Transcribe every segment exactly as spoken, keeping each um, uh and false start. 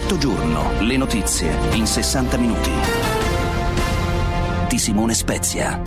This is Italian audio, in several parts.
Effetto giorno, le notizie in sessanta minuti. Di Simone Spezia.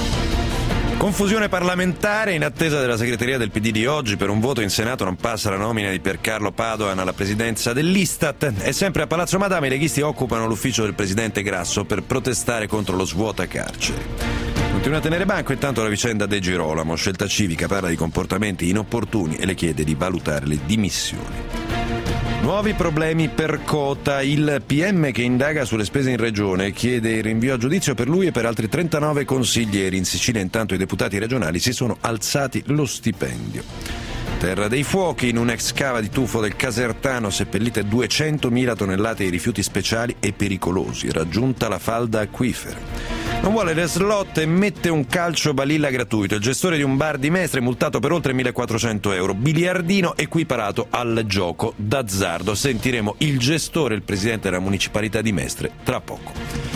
Confusione parlamentare in attesa della segreteria del P D di oggi. Per un voto in Senato non passa la nomina di Piercarlo Padoan alla presidenza dell'Istat. E sempre a Palazzo Madama i leghisti occupano l'ufficio del presidente Grasso per protestare contro lo svuota carceri. Continua a tenere banco intanto la vicenda De Girolamo. Scelta Civica parla di comportamenti inopportuni e le chiede di valutare le dimissioni. Nuovi problemi per Cota. Il P M che indaga sulle spese in regione chiede il rinvio a giudizio per lui e per altri trentanove consiglieri. In Sicilia intanto i deputati regionali si sono alzati lo stipendio. Terra dei fuochi, in un'ex cava di tufo del Casertano seppellite duecentomila tonnellate di rifiuti speciali e pericolosi, raggiunta la falda acquifera. Non vuole le slot e mette un calcio balilla gratuito. Il gestore di un bar di Mestre è multato per oltre millequattrocento euro. Biliardino equiparato al gioco d'azzardo. Sentiremo il gestore, il presidente della municipalità di Mestre, tra poco.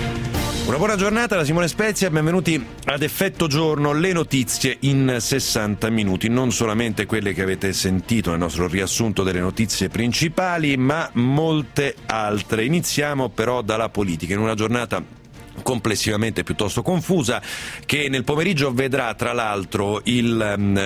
Una buona giornata da Simone Spezia, benvenuti ad Effetto Giorno, le notizie in sessanta minuti, non solamente quelle che avete sentito nel nostro riassunto delle notizie principali, ma molte altre. Iniziamo però dalla politica, in una giornata complessivamente piuttosto confusa, che nel pomeriggio vedrà tra l'altro il,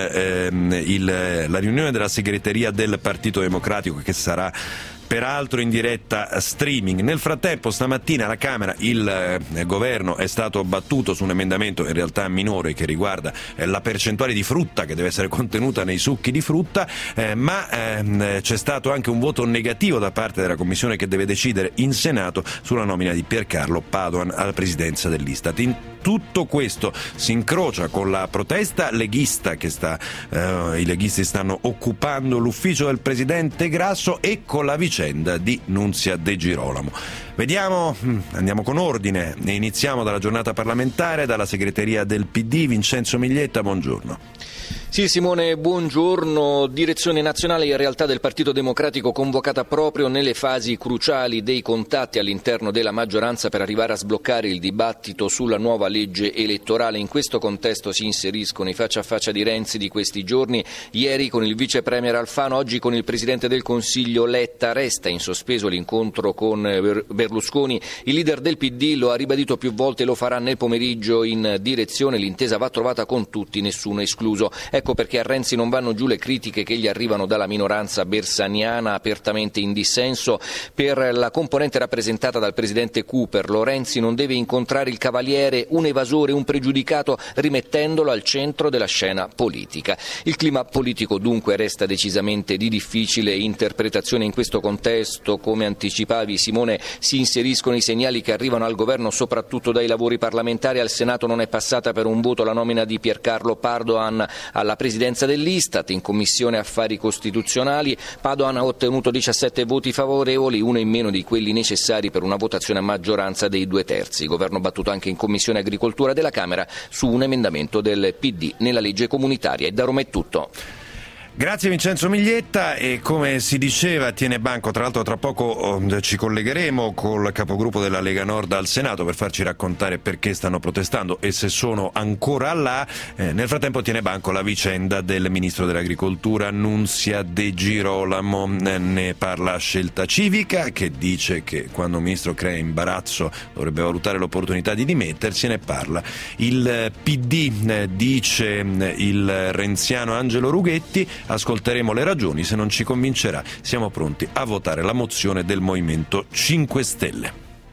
ehm, il, la riunione della segreteria del Partito Democratico, che sarà peraltro in diretta streaming. Nel frattempo stamattina alla Camera il eh, governo è stato battuto su un emendamento in realtà minore che riguarda eh, la percentuale di frutta che deve essere contenuta nei succhi di frutta, eh, ma ehm, c'è stato anche un voto negativo da parte della Commissione che deve decidere in Senato sulla nomina di Piercarlo Padoan alla presidenza dell'Istat. In tutto questo si incrocia con la protesta leghista che sta eh, i leghisti stanno occupando l'ufficio del presidente Grasso e con la vicenda di Nunzia De Girolamo. Vediamo, andiamo con ordine e iniziamo dalla giornata parlamentare, dalla segreteria del P D. Vincenzo Miglietta, buongiorno. Sì, Simone, buongiorno. Direzione nazionale in realtà del Partito Democratico convocata proprio nelle fasi cruciali dei contatti all'interno della maggioranza per arrivare a sbloccare il dibattito sulla nuova legge elettorale. In questo contesto si inseriscono i faccia a faccia di Renzi di questi giorni, ieri con il vice premier Alfano, oggi con il presidente del Consiglio Letta. Resta in sospeso l'incontro con Berlusconi. Il leader del P D lo ha ribadito più volte e lo farà nel pomeriggio in direzione. L'intesa va trovata con tutti, nessuno escluso. Ecco perché a Renzi non vanno giù le critiche che gli arrivano dalla minoranza bersaniana apertamente in dissenso. Per la componente rappresentata dal presidente Cooperlo, Renzi non deve incontrare il cavaliere, un evasore, un pregiudicato, rimettendolo al centro della scena politica. Il clima politico dunque resta decisamente di difficile interpretazione in questo contesto. Come anticipavi, Simone, si inseriscono i segnali che arrivano al governo soprattutto dai lavori parlamentari. Al Senato non è passata per un voto la nomina di Piercarlo Padoan alla presidenza dell'Istat. In Commissione Affari Costituzionali Padoan ha ottenuto diciassette voti favorevoli, uno in meno di quelli necessari per una votazione a maggioranza dei due terzi. Governo battuto anche in Commissione Agricoltura della Camera su un emendamento del P D nella legge comunitaria. E da Roma è tutto. Grazie Vincenzo Miglietta, e come si diceva tiene banco, tra l'altro tra poco oh, ci collegheremo col capogruppo della Lega Nord al Senato per farci raccontare perché stanno protestando e se sono ancora là. Eh, nel frattempo tiene banco la vicenda del ministro dell'Agricoltura Nunzia De Girolamo. Eh, ne parla Scelta Civica, che dice che quando un ministro crea imbarazzo dovrebbe valutare l'opportunità di dimettersi, e ne parla il P D, eh, dice eh, il renziano Angelo Rughetti. Ascolteremo le ragioni, se non ci convincerà siamo pronti a votare la mozione del Movimento cinque Stelle.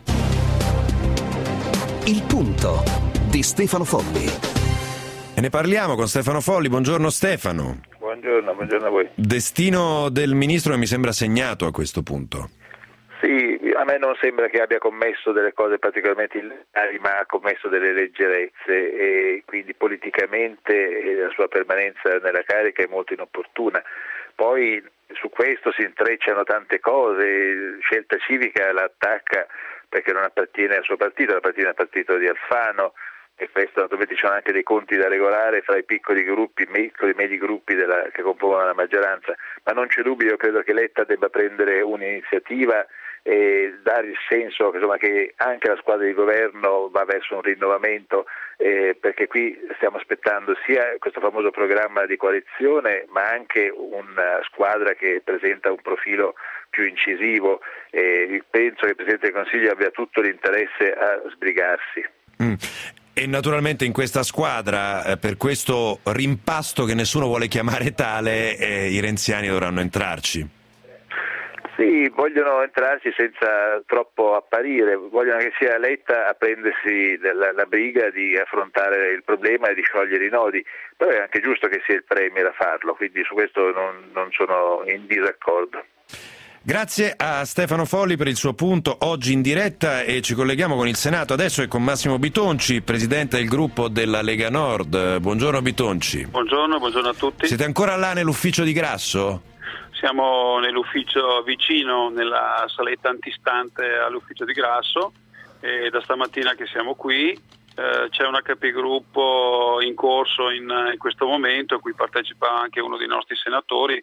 Il punto di Stefano Folli. E ne parliamo con Stefano Folli. Buongiorno Stefano. Buongiorno, buongiorno a voi. Destino del ministro mi sembra segnato a questo punto. Sì, a me non sembra che abbia commesso delle cose particolarmente illegali, ma ha commesso delle leggerezze, e quindi politicamente la sua permanenza nella carica è molto inopportuna. Poi su questo si intrecciano tante cose. Scelta Civica l'attacca perché non appartiene al suo partito, appartiene al partito di Alfano, e questo naturalmente ci sono anche dei conti da regolare fra i piccoli gruppi, piccoli e medi gruppi della, che compongono la maggioranza, ma non c'è dubbio, io credo che Letta debba prendere un'iniziativa e dare il senso insomma, che anche la squadra di governo va verso un rinnovamento, eh, perché qui stiamo aspettando sia questo famoso programma di coalizione, ma anche una squadra che presenta un profilo più incisivo e penso che il Presidente del Consiglio abbia tutto l'interesse a sbrigarsi. Mm. E naturalmente in questa squadra, eh, per questo rimpasto che nessuno vuole chiamare tale, eh, i renziani dovranno entrarci. Sì, vogliono entrarci senza troppo apparire, vogliono che sia Letta a prendersi la, la briga di affrontare il problema e di sciogliere i nodi, però è anche giusto che sia il Premier a farlo, quindi su questo non, non sono in disaccordo. Grazie a Stefano Folli per il suo punto oggi in diretta e ci colleghiamo con il Senato adesso e con Massimo Bitonci, presidente del gruppo della Lega Nord. Buongiorno Bitonci. Buongiorno, buongiorno a tutti. Siete ancora là nell'ufficio di Grasso? Siamo nell'ufficio vicino, nella saletta antistante all'ufficio di Grasso e da stamattina che siamo qui. Eh, c'è una capigruppo in corso in, in questo momento a cui partecipa anche uno dei nostri senatori.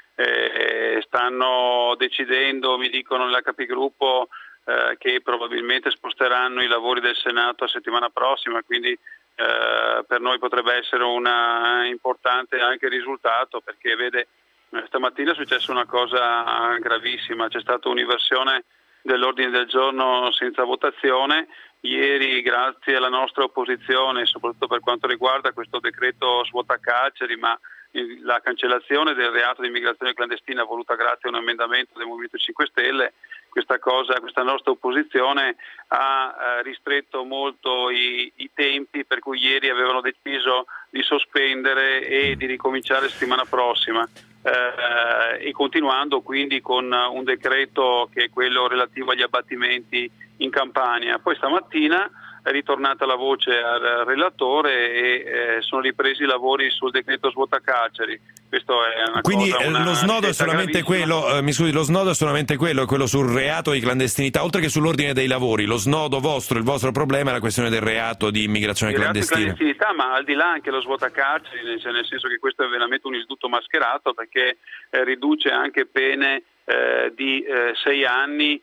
Eh, stanno decidendo, mi dicono nella capigruppo, eh, che probabilmente sposteranno i lavori del Senato a settimana prossima, quindi eh, per noi potrebbe essere un importante anche risultato, perché vede, stamattina è successa una cosa gravissima, c'è stata un'inversione dell'ordine del giorno senza votazione. Ieri, grazie alla nostra opposizione, soprattutto per quanto riguarda questo decreto svuotacarceri, ma la cancellazione del reato di immigrazione clandestina voluta grazie a un emendamento del Movimento cinque Stelle, questa cosa, questa nostra opposizione ha eh, ristretto molto i, i tempi, per cui ieri avevano deciso di sospendere e di ricominciare settimana prossima. Eh, e continuando quindi con un decreto che è quello relativo agli abbattimenti in Campania. Poi stamattina è ritornata la voce al relatore e eh, sono ripresi i lavori sul decreto svuotacarceri. Questo è una Quindi cosa, una lo snodo è solamente gravissima. quello, eh, mi scusi, lo snodo è solamente quello, è quello sul reato di clandestinità, oltre che sull'ordine dei lavori. Lo snodo vostro, il vostro problema è la questione del reato di immigrazione il clandestina. Reato di clandestinità, ma al di là anche lo svuotacarceri, nel, nel senso che questo è veramente un istituto mascherato, perché eh, riduce anche pene eh, di eh, sei anni.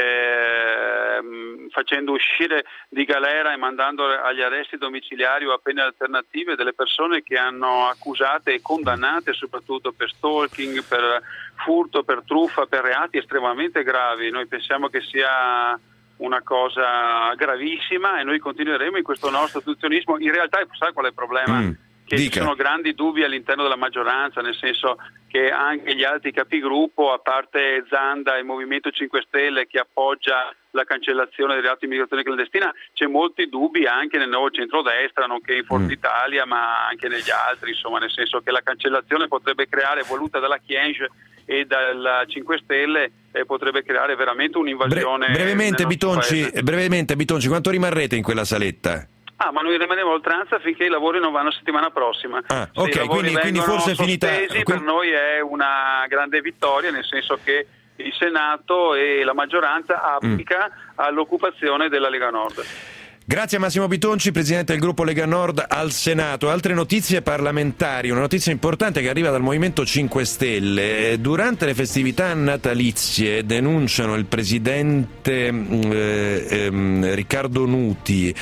Eh, facendo uscire di galera e mandando agli arresti domiciliari o a pene alternative delle persone che hanno accusate e condannate soprattutto per stalking, per furto, per truffa, per reati estremamente gravi. Noi pensiamo che sia una cosa gravissima e noi continueremo in questo nostro ostruzionismo. In realtà, sai qual è il problema? Mm. Che Dica. ci sono grandi dubbi all'interno della maggioranza, nel senso che anche gli altri capigruppo, a parte Zanda e il Movimento cinque Stelle che appoggia la cancellazione del reato di immigrazione clandestina, c'è molti dubbi anche nel nuovo centrodestra, nonché in Forza Italia, ma anche negli altri, insomma, nel senso che la cancellazione potrebbe creare, voluta dalla Chienge e dal cinque Stelle, eh, potrebbe creare veramente un'invasione. Bre- brevemente, Bitonci, paese. brevemente Bitonci, quanto rimarrete in quella saletta? Ah, ma noi rimarremo a oltranza finché i lavori non vanno settimana prossima. Ah, Se ok, i lavori quindi, quindi forse è finita. sospesi, per noi è una grande vittoria, nel senso che il Senato e la maggioranza applica mm. all'occupazione della Lega Nord. Grazie a Massimo Bitonci, presidente del gruppo Lega Nord al Senato. Altre notizie parlamentari, una notizia importante che arriva dal Movimento cinque Stelle. Durante le festività natalizie denunciano il presidente eh, ehm, Riccardo Nuti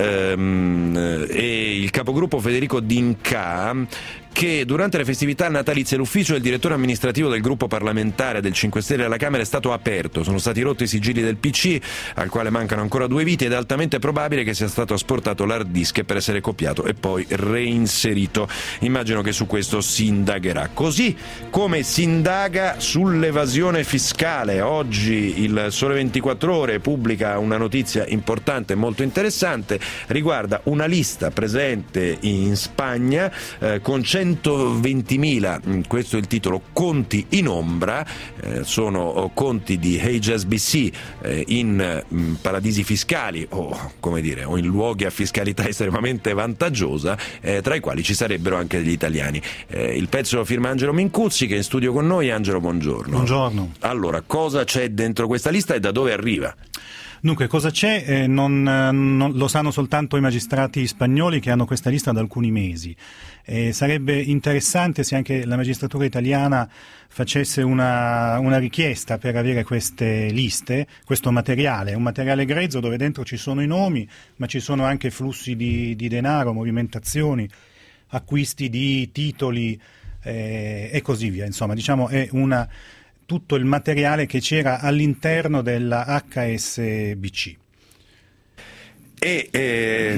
ehm, e il capogruppo Federico D'Inca che durante le festività natalizie l'ufficio del direttore amministrativo del gruppo parlamentare del cinque Stelle alla Camera è stato aperto, sono stati rotti i sigilli del P C al quale mancano ancora due viti ed è altamente probabile che sia stato asportato l'hard disk per essere copiato e poi reinserito. Immagino che su questo si indagherà, così come si indaga sull'evasione fiscale. Oggi il Sole ventiquattro Ore pubblica una notizia importante e molto interessante, riguarda una lista presente in Spagna eh, con centoventimila, questo è il titolo, conti in ombra, eh, sono conti di H S B C eh, in mh, paradisi fiscali o come dire o in luoghi a fiscalità estremamente vantaggiosa, eh, tra i quali ci sarebbero anche degli italiani. Eh, il pezzo firma Angelo Mincuzzi che è in studio con noi. Angelo, buongiorno. Buongiorno. Allora, cosa c'è dentro questa lista e da dove arriva? Dunque, cosa c'è? Eh, non, non lo sanno soltanto i magistrati spagnoli che hanno questa lista da alcuni mesi. Eh, sarebbe interessante se anche la magistratura italiana facesse una, una richiesta per avere queste liste, questo materiale, un materiale grezzo dove dentro ci sono i nomi, ma ci sono anche flussi di, di denaro, movimentazioni, acquisti di titoli eh, e così via. Insomma, diciamo è una... tutto il materiale che c'era all'interno della acca esse bi ci. E, e,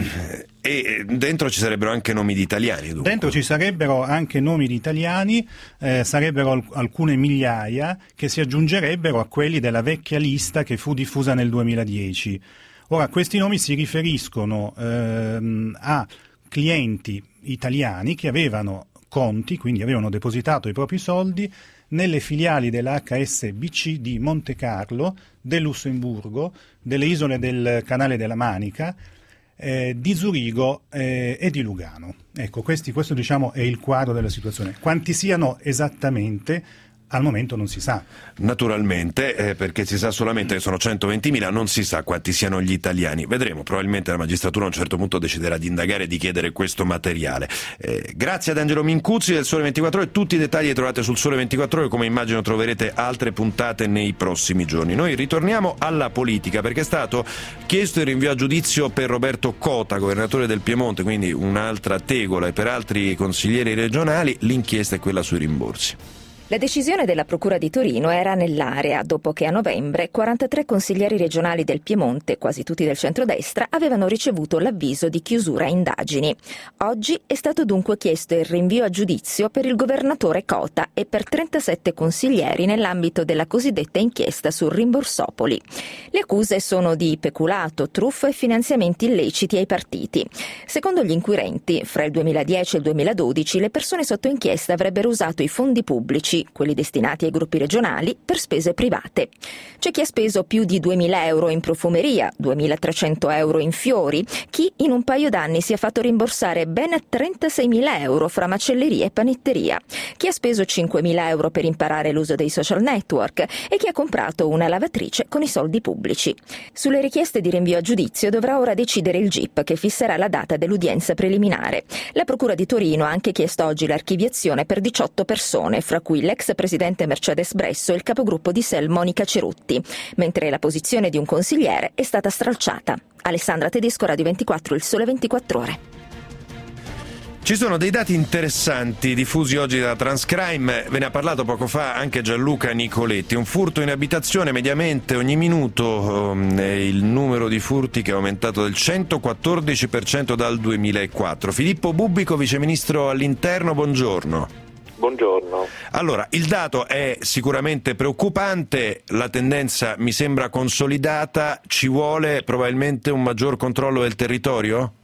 e dentro ci sarebbero anche nomi di italiani, dunque. Dentro ci sarebbero anche nomi di italiani, eh, sarebbero al- alcune migliaia che si aggiungerebbero a quelli della vecchia lista che fu diffusa nel duemiladieci. Ora, questi nomi si riferiscono ehm, a clienti italiani che avevano conti, quindi avevano depositato i propri soldi nelle filiali della acca esse bi ci di Monte Carlo, del Lussemburgo, delle isole del Canale della Manica, eh, di Zurigo eh, e di Lugano. Ecco, questi, questo diciamo è il quadro della situazione. Quanti siano esattamente, al momento non si sa. Naturalmente, eh, perché si sa solamente che sono centoventimila, non si sa quanti siano gli italiani. Vedremo, probabilmente la magistratura a un certo punto deciderà di indagare e di chiedere questo materiale. Eh, grazie ad Angelo Mincuzzi del Sole ventiquattro Ore, tutti i dettagli li trovate sul Sole ventiquattro Ore, come immagino troverete altre puntate nei prossimi giorni. Noi ritorniamo alla politica, perché è stato chiesto il rinvio a giudizio per Roberto Cota, governatore del Piemonte, quindi un'altra tegola, e per altri consiglieri regionali. L'inchiesta è quella sui rimborsi. La decisione della Procura di Torino era nell'area, dopo che a novembre quarantatré consiglieri regionali del Piemonte, quasi tutti del centrodestra, avevano ricevuto l'avviso di chiusura indagini. Oggi è stato dunque chiesto il rinvio a giudizio per il governatore Cota e per trentasette consiglieri nell'ambito della cosiddetta inchiesta sul Rimborsopoli. Le accuse sono di peculato, truffa e finanziamenti illeciti ai partiti. Secondo gli inquirenti, fra il duemiladieci e il duemiladodici le persone sotto inchiesta avrebbero usato i fondi pubblici, quelli destinati ai gruppi regionali, per spese private. C'è chi ha speso più di duemila euro in profumeria, duemilatrecento euro in fiori, chi in un paio d'anni si è fatto rimborsare ben trentaseimila euro fra macelleria e panetteria, chi ha speso cinquemila euro per imparare l'uso dei social network e chi ha comprato una lavatrice con i soldi pubblici. Sulle richieste di rinvio a giudizio dovrà ora decidere il G I P, che fisserà la data dell'udienza preliminare. La Procura di Torino ha anche chiesto oggi l'archiviazione per diciotto persone, fra cui l'ex presidente Mercedes Bresso e il capogruppo di S E L Monica Cerutti, mentre la posizione di un consigliere è stata stralciata. Alessandra Tedesco, Radio ventiquattro, Il Sole ventiquattro Ore. Ci sono dei dati interessanti diffusi oggi da Transcrime, ve ne ha parlato poco fa anche Gianluca Nicoletti. Un furto in abitazione mediamente ogni minuto, um, il numero di furti che è aumentato del centoquattordici per cento dal duemilaquattro. Filippo Bubbico, viceministro all'interno, buongiorno. Buongiorno. Allora, il dato è sicuramente preoccupante, la tendenza mi sembra consolidata, ci vuole probabilmente un maggior controllo del territorio?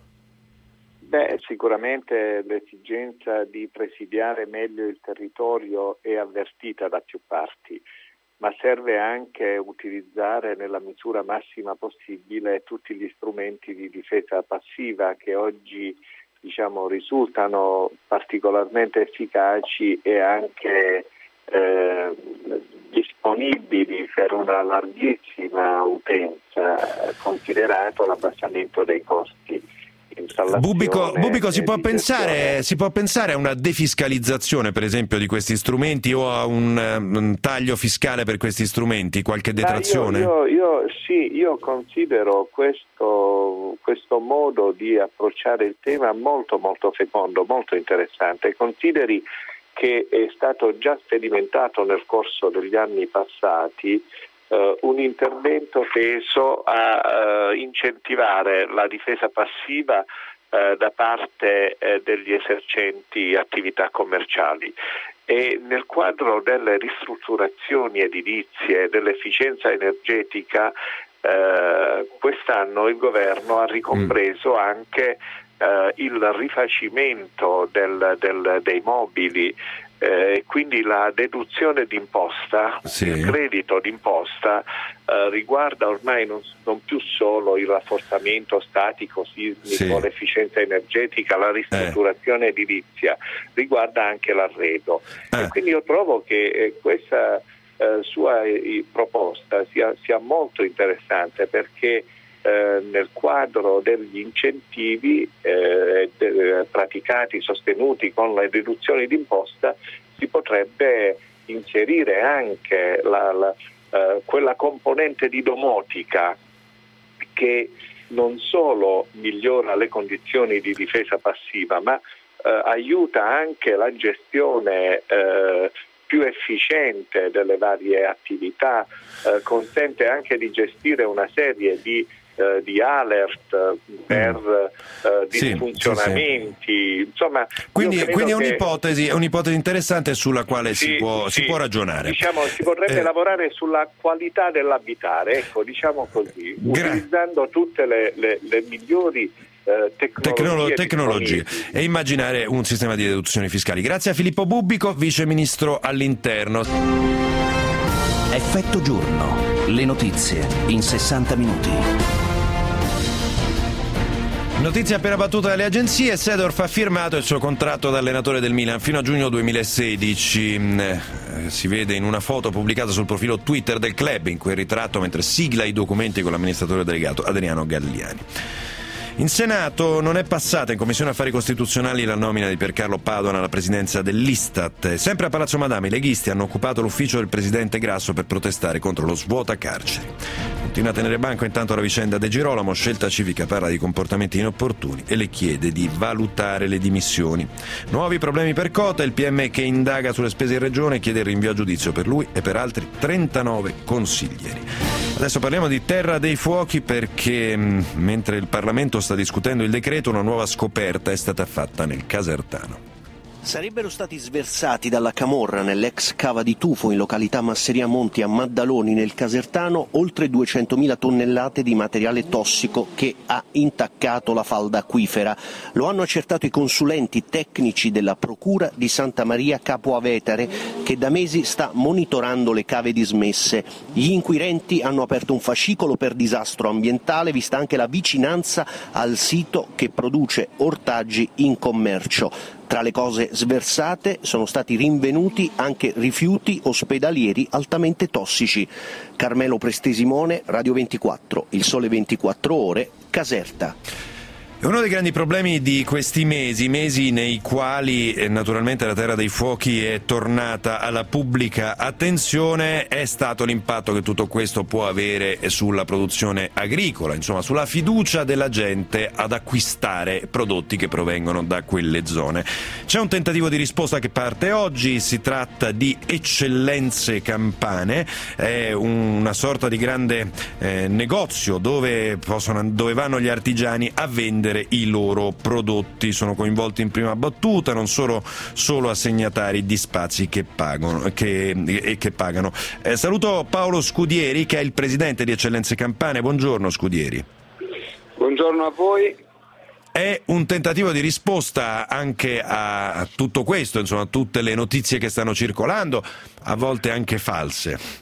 Beh, sicuramente l'esigenza di presidiare meglio il territorio è avvertita da più parti, ma serve anche utilizzare nella misura massima possibile tutti gli strumenti di difesa passiva che oggi diciamo risultano particolarmente efficaci e anche eh, disponibili per una larghissima utenza, considerato l'abbassamento dei costi. Bubbico, Bubbico si, può pensare, si può pensare a una defiscalizzazione, per esempio, di questi strumenti, o a un, un taglio fiscale per questi strumenti, qualche detrazione? Io, io, io, sì, io considero questo, questo modo di approcciare il tema molto molto fecondo, molto interessante. Consideri che è stato già sperimentato nel corso degli anni passati Uh, un intervento teso a uh, incentivare la difesa passiva uh, da parte uh, degli esercenti attività commerciali, e nel quadro delle ristrutturazioni edilizie e dell'efficienza energetica uh, quest'anno il governo ha ricompreso mm. anche uh, il rifacimento del, del, dei mobili. Eh, quindi la deduzione d'imposta, sì. Il credito d'imposta eh, riguarda ormai non, non più solo il rafforzamento statico, sismico, sì. L'efficienza energetica, la ristrutturazione eh. edilizia, riguarda anche l'arredo. Eh. E quindi io trovo che eh, questa eh, sua eh, proposta sia, sia molto interessante, perché Eh, nel quadro degli incentivi eh, de- praticati, sostenuti con le deduzioni d'imposta, si potrebbe inserire anche la, la, eh, quella componente di domotica che non solo migliora le condizioni di difesa passiva, ma eh, aiuta anche la gestione eh, più efficiente delle varie attività, eh, consente anche di gestire una serie di Uh, di alert per uh, disfunzionamenti, sì, sì, sì. Insomma, quindi, quindi è che... un'ipotesi, è un'ipotesi interessante sulla quale sì, si, può, sì. si può ragionare. Diciamo, si potrebbe eh. lavorare sulla qualità dell'abitare, ecco, diciamo così, Gra- utilizzando tutte le, le, le migliori uh, tecnologie, tecnologie e immaginare un sistema di deduzioni fiscali. Grazie a Filippo Bubbico, Vice Ministro all'Interno. Effetto giorno, le notizie in sessanta minuti. Notizia appena battuta dalle agenzie: Seedorf ha firmato il suo contratto da allenatore del Milan fino a giugno duemilasedici. Eh, si vede in una foto pubblicata sul profilo Twitter del club, in quel ritratto mentre sigla i documenti con l'amministratore delegato Adriano Galliani. In Senato non è passata in Commissione Affari Costituzionali la nomina di Piercarlo Padoan alla presidenza dell'Istat. Sempre a Palazzo Madama i leghisti hanno occupato l'ufficio del presidente Grasso per protestare contro lo svuota carceri. Continua a tenere banco intanto la vicenda De Girolamo. Scelta Civica parla di comportamenti inopportuni e le chiede di valutare le dimissioni. Nuovi problemi per Cota, il P M che indaga sulle spese in regione chiede il rinvio a giudizio per lui e per altri trentanove consiglieri. Adesso parliamo di Terra dei Fuochi perché mh, mentre il Parlamento sta discutendo il decreto, una nuova scoperta è stata fatta nel Casertano. Sarebbero stati sversati dalla camorra nell'ex cava di Tufo in località Masseria Monti a Maddaloni nel Casertano oltre duecentomila tonnellate di materiale tossico che ha intaccato la falda acquifera. Lo hanno accertato i consulenti tecnici della Procura di Santa Maria Capo Avetere, che da mesi sta monitorando le cave dismesse. Gli inquirenti hanno aperto un fascicolo per disastro ambientale, vista anche la vicinanza al sito che produce ortaggi in commercio. Tra le cose sversate sono stati rinvenuti anche rifiuti ospedalieri altamente tossici. Carmelo Prestesimone, Radio ventiquattro, Il Sole ventiquattro Ore, Caserta. Uno dei grandi problemi di questi mesi, mesi nei quali eh, naturalmente la Terra dei Fuochi è tornata alla pubblica attenzione, è stato l'impatto che tutto questo può avere sulla produzione agricola, insomma sulla fiducia della gente ad acquistare prodotti che provengono da quelle zone. C'è un tentativo di risposta che parte oggi, si tratta di Eccellenze Campane, è una sorta di grande eh, negozio dove, possono, dove vanno gli artigiani a vendere i loro prodotti. Sono coinvolti in prima battuta non solo, solo assegnatari di spazi che pagano che, e che pagano. Eh, saluto Paolo Scudieri che è il presidente di Eccellenze Campane. Buongiorno Scudieri. Buongiorno a voi. È un tentativo di risposta anche a tutto questo, insomma a tutte le notizie che stanno circolando, a volte anche false.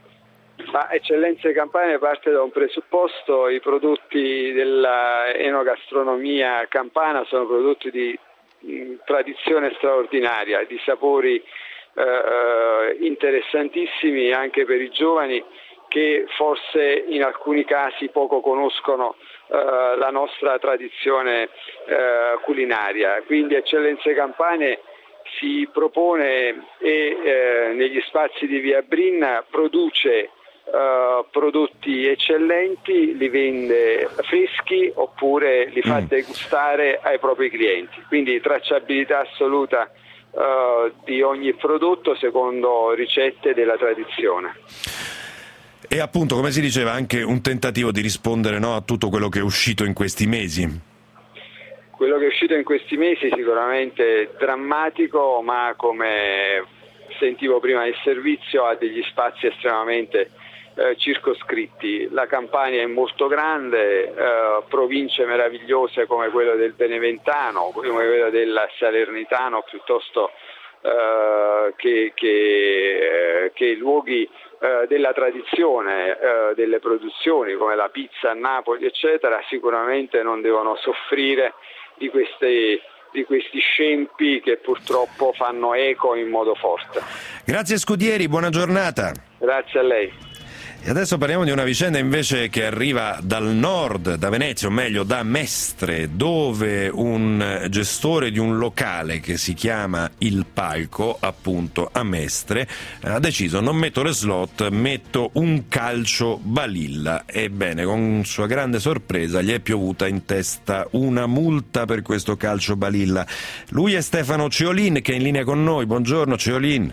Ma Eccellenze Campane parte da un presupposto: i prodotti della enogastronomia campana sono prodotti di mh, tradizione straordinaria, di sapori eh, interessantissimi anche per i giovani che forse in alcuni casi poco conoscono eh, la nostra tradizione eh, culinaria. Quindi Eccellenze Campane si propone e eh, negli spazi di Via Brin produce Uh, prodotti eccellenti, li vende freschi oppure li fa mm. degustare ai propri clienti, quindi tracciabilità assoluta uh, di ogni prodotto secondo ricette della tradizione. E appunto, come si diceva, anche un tentativo di rispondere, no, a tutto quello che è uscito in questi mesi. Quello che è uscito in questi mesi sicuramente drammatico, ma come sentivo prima il servizio ha degli spazi estremamente Eh, circoscritti. La Campania è molto grande, eh, province meravigliose come quello del Beneventano, come quello del Salernitano, piuttosto eh, che, che, eh, che luoghi eh, della tradizione, eh, delle produzioni come la pizza a Napoli eccetera, sicuramente non devono soffrire di queste di questi scempi che purtroppo fanno eco in modo forte. Grazie Scudieri, buona giornata. Grazie a lei. E adesso parliamo di una vicenda invece che arriva dal nord, da Venezia, o meglio da Mestre, dove un gestore di un locale che si chiama Il Palco, appunto a Mestre, ha deciso: non metto le slot, metto un calcio balilla. Ebbene, con sua grande sorpresa gli è piovuta in testa una multa per questo calcio balilla. Lui è Stefano Ceolin che è in linea con noi. Buongiorno Ceolin.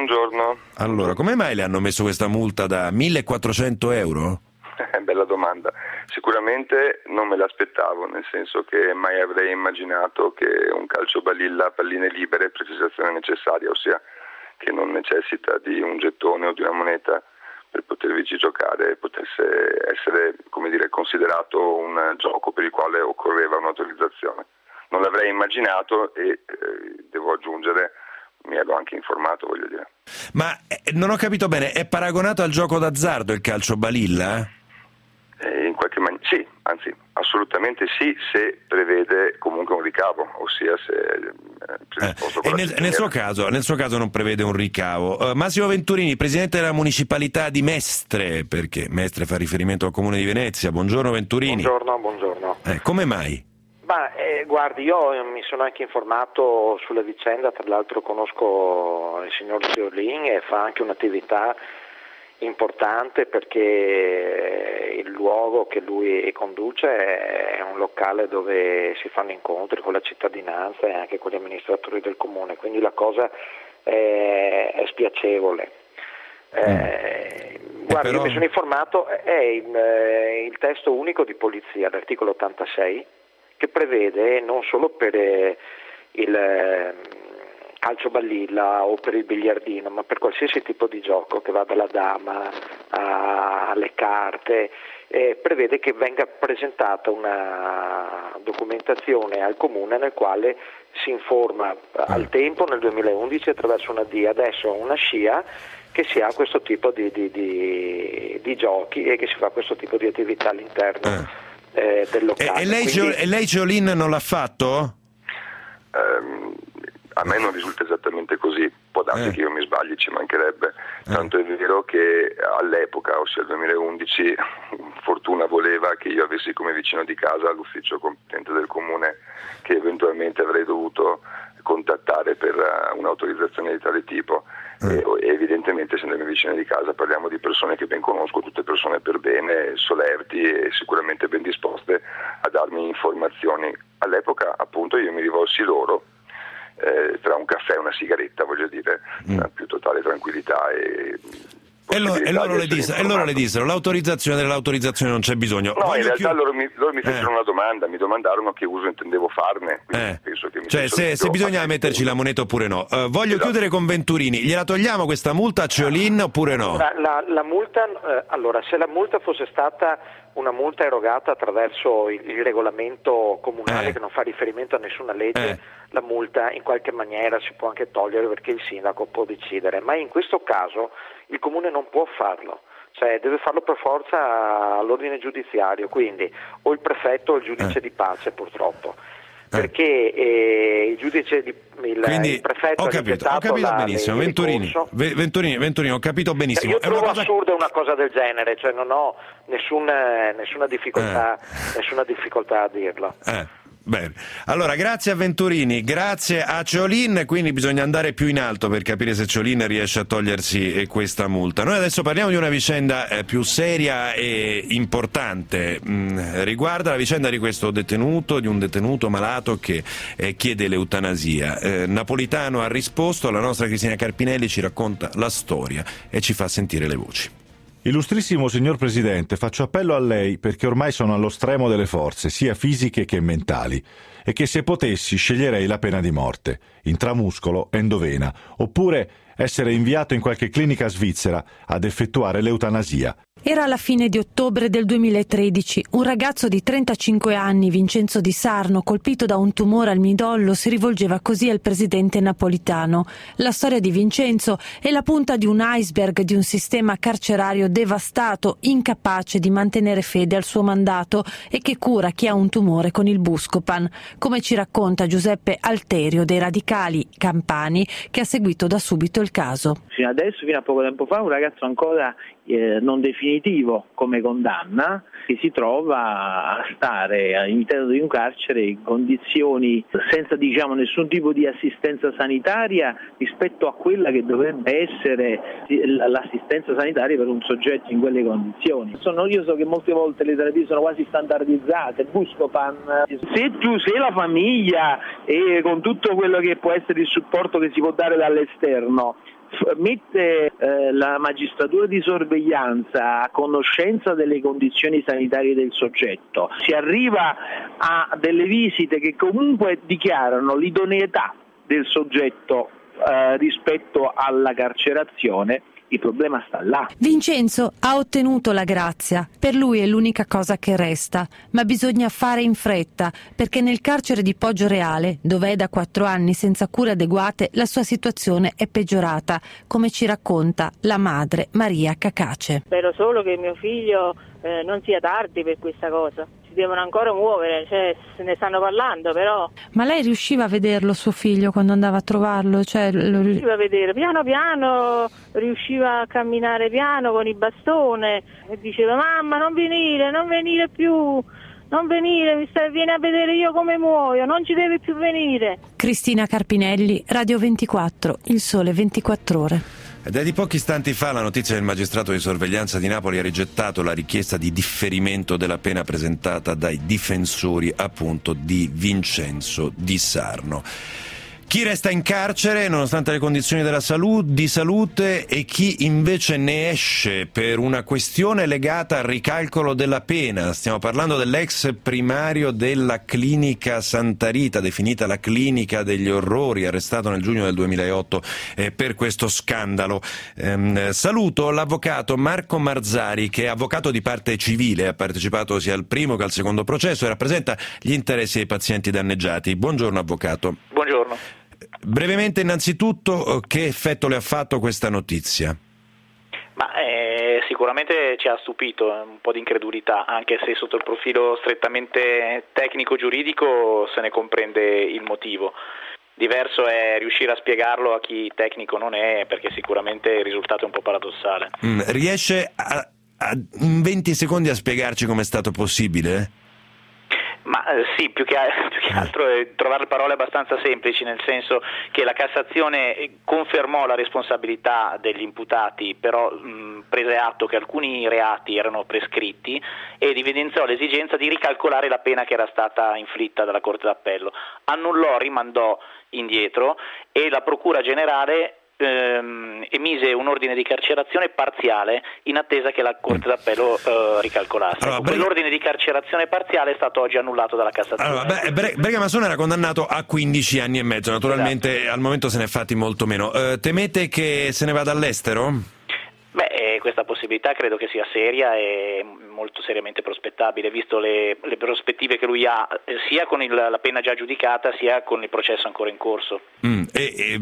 buongiorno. Allora, come mai le hanno messo questa multa da millequattrocento euro? Bella domanda. Sicuramente non me l'aspettavo, nel senso che mai avrei immaginato che un calcio balilla a palline libere, precisazione necessaria, ossia che non necessita di un gettone o di una moneta per potervici giocare, potesse essere, come dire, considerato un gioco per il quale occorreva un'autorizzazione. Non l'avrei immaginato e eh, devo aggiungere, mi ero anche informato, voglio dire. Ma eh, non ho capito bene, è paragonato al gioco d'azzardo il calcio balilla? Eh, in qualche maniera sì, anzi assolutamente sì, se prevede comunque un ricavo, ossia se eh, eh, e nel, nel suo caso nel suo caso non prevede un ricavo. uh, Massimo Venturini, presidente della municipalità di Mestre, perché Mestre fa riferimento al comune di Venezia. Buongiorno Venturini. Buongiorno, buongiorno. Eh, come mai? Ma eh, guardi, io mi sono anche informato sulla vicenda, tra l'altro conosco il signor Ciolin e fa anche un'attività importante, perché il luogo che lui conduce è un locale dove si fanno incontri con la cittadinanza e anche con gli amministratori del comune, quindi la cosa è, è spiacevole. Eh, mm. Guarda, però... io mi sono informato, è il, il testo unico di polizia, l'articolo ottantasei, che prevede non solo per il calcio balilla o per il biliardino, ma per qualsiasi tipo di gioco che va dalla dama a, alle carte, eh, prevede che venga presentata una documentazione al comune nel quale si informa al tempo, nel duemilaundici, attraverso una D I A, adesso una S C I A, che si ha questo tipo di, di, di, di giochi e che si fa questo tipo di attività all'interno eh. Eh, del locale. E, e lei, Quindi... e lei Ciolin non l'ha fatto? Um... A me non risulta esattamente così, può darsi eh. che io mi sbagli, ci mancherebbe, tanto eh. è vero che all'epoca, ossia il duemilaundici, fortuna voleva che io avessi come vicino di casa l'ufficio competente del comune che eventualmente avrei dovuto contattare per un'autorizzazione di tale tipo eh. e evidentemente, essendo vicino di casa, parliamo di persone che ben conosco, tutte persone per bene, solerti e sicuramente ben disposte a darmi informazioni. All'epoca appunto io mi rivolsi loro Eh, tra un caffè e una sigaretta, voglio dire, mm. una più totale tranquillità e e, lo, e loro le dissero, e loro le dissero l'autorizzazione dell'autorizzazione non c'è bisogno. No, Voglio in realtà chiud... loro mi, loro mi fecero eh. una domanda, mi domandarono che uso intendevo farne, eh. penso che mi cioè se, se bisogna metterci la moneta oppure no. uh, voglio esatto. chiudere con Venturini. Gliela togliamo questa multa a Ciolin oppure no? La, la, la multa eh, allora, se la multa fosse stata una multa erogata attraverso il, il regolamento comunale eh. che non fa riferimento a nessuna legge, eh. la multa in qualche maniera si può anche togliere perché il sindaco può decidere, ma in questo caso il comune non può farlo, cioè deve farlo per forza all'ordine giudiziario, quindi o il prefetto o il giudice eh. di pace, purtroppo. Perché eh, il giudice di, il, Quindi, il prefetto ho capito, ho capito la, benissimo le, Venturini, Venturini, Venturini, ho capito benissimo. Io trovo cosa... assurda una cosa del genere, cioè non ho nessun, nessuna difficoltà eh. nessuna difficoltà a dirlo. Eh. Bene, allora grazie a Venturini, grazie a Ciolin, quindi bisogna andare più in alto per capire se Ciolin riesce a togliersi questa multa. Noi adesso parliamo di una vicenda eh, più seria e importante, mm, riguarda la vicenda di questo detenuto, di un detenuto malato che eh, chiede l'eutanasia. Eh, Napolitano ha risposto, la nostra Cristina Carpinelli ci racconta la storia e ci fa sentire le voci. Illustrissimo signor Presidente, faccio appello a lei perché ormai sono allo stremo delle forze, sia fisiche che mentali, e che se potessi sceglierei la pena di morte, intramuscolo, endovena, oppure essere inviato in qualche clinica svizzera ad effettuare l'eutanasia. Era la fine di ottobre del duemilatredici. Un ragazzo di trentacinque anni, Vincenzo Di Sarno, colpito da un tumore al midollo, si rivolgeva così al presidente Napolitano. La storia di Vincenzo è la punta di un iceberg di un sistema carcerario devastato, incapace di mantenere fede al suo mandato e che cura chi ha un tumore con il Buscopan, come ci racconta Giuseppe Alterio dei Radicali Campani, che ha seguito da subito il caso. Fino adesso, fino a poco tempo fa, un ragazzo ancora eh, non definitivo come condanna, che si trova a stare all'interno di un carcere in condizioni senza, diciamo, nessun tipo di assistenza sanitaria rispetto a quella che dovrebbe essere l'assistenza sanitaria per un soggetto in quelle condizioni. Sono, io so che molte volte le terapie sono quasi standardizzate, Buscopan. Se tu sei la famiglia e con tutto quello che può essere il supporto che si può dare dall'esterno mette eh, la magistratura di sorveglianza a conoscenza delle condizioni sanitarie del soggetto, si arriva a delle visite che comunque dichiarano l'idoneità del soggetto eh, rispetto alla carcerazione, il problema sta là. Vincenzo ha ottenuto la grazia, per lui è l'unica cosa che resta, ma bisogna fare in fretta, perché nel carcere di Poggioreale, dove è da quattro anni senza cure adeguate, la sua situazione è peggiorata, come ci racconta la madre Maria Cacace. Spero solo che mio figlio eh, non sia tardi per questa cosa. Devono ancora muovere, cioè se ne stanno parlando, però. Ma lei riusciva a vederlo suo figlio quando andava a trovarlo? Cioè, lo... riusciva a vedere piano piano, riusciva a camminare piano con il bastone e diceva: mamma, non venire, non venire più, non venire, mi stai, vieni a vedere io come muoio, non ci devi più venire. Cristina Carpinelli, Radio ventiquattro, Il Sole ventiquattro Ore. Ed è di pochi istanti fa la notizia del magistrato di sorveglianza di Napoli ha rigettato la richiesta di differimento della pena presentata dai difensori appunto di Vincenzo Di Sarno. Chi resta in carcere nonostante le condizioni della salute, di salute e chi invece ne esce per una questione legata al ricalcolo della pena. Stiamo parlando dell'ex primario della clinica Santa Rita, definita la clinica degli orrori, arrestato nel giugno del duemilaotto eh, per questo scandalo. Ehm, saluto l'avvocato Marco Marzari, che è avvocato di parte civile, ha partecipato sia al primo che al secondo processo e rappresenta gli interessi dei pazienti danneggiati. Buongiorno avvocato. Buongiorno. Brevemente, innanzitutto, che effetto le ha fatto questa notizia? Ma eh, sicuramente ci ha stupito, un po' di incredulità, anche se sotto il profilo strettamente tecnico-giuridico se ne comprende il motivo. Diverso è riuscire a spiegarlo a chi tecnico non è, perché sicuramente il risultato è un po' paradossale. Mm, riesce a, a, in venti secondi a spiegarci come è stato possibile? Ma eh, sì, più che, più che altro è trovare parole abbastanza semplici, nel senso che la Cassazione confermò la responsabilità degli imputati, però mh, prese atto che alcuni reati erano prescritti ed evidenziò l'esigenza di ricalcolare la pena che era stata inflitta dalla Corte d'Appello. Annullò, rimandò indietro e la Procura Generale Ehm, emise un ordine di carcerazione parziale in attesa che la Corte d'Appello eh, ricalcolasse. Allora, Breg... Quell'ordine di carcerazione parziale è stato oggi annullato dalla Cassazione. Allora, Bre- Bre- Bregamasone era condannato a quindici anni e mezzo, naturalmente esatto. Al momento se ne è fatti molto meno. Eh, temete che se ne vada all'estero? Beh, eh, questa possibilità credo che sia seria e molto seriamente prospettabile, visto le, le prospettive che lui ha, eh, sia con il, la pena già giudicata, sia con il processo ancora in corso. Mm, e, e,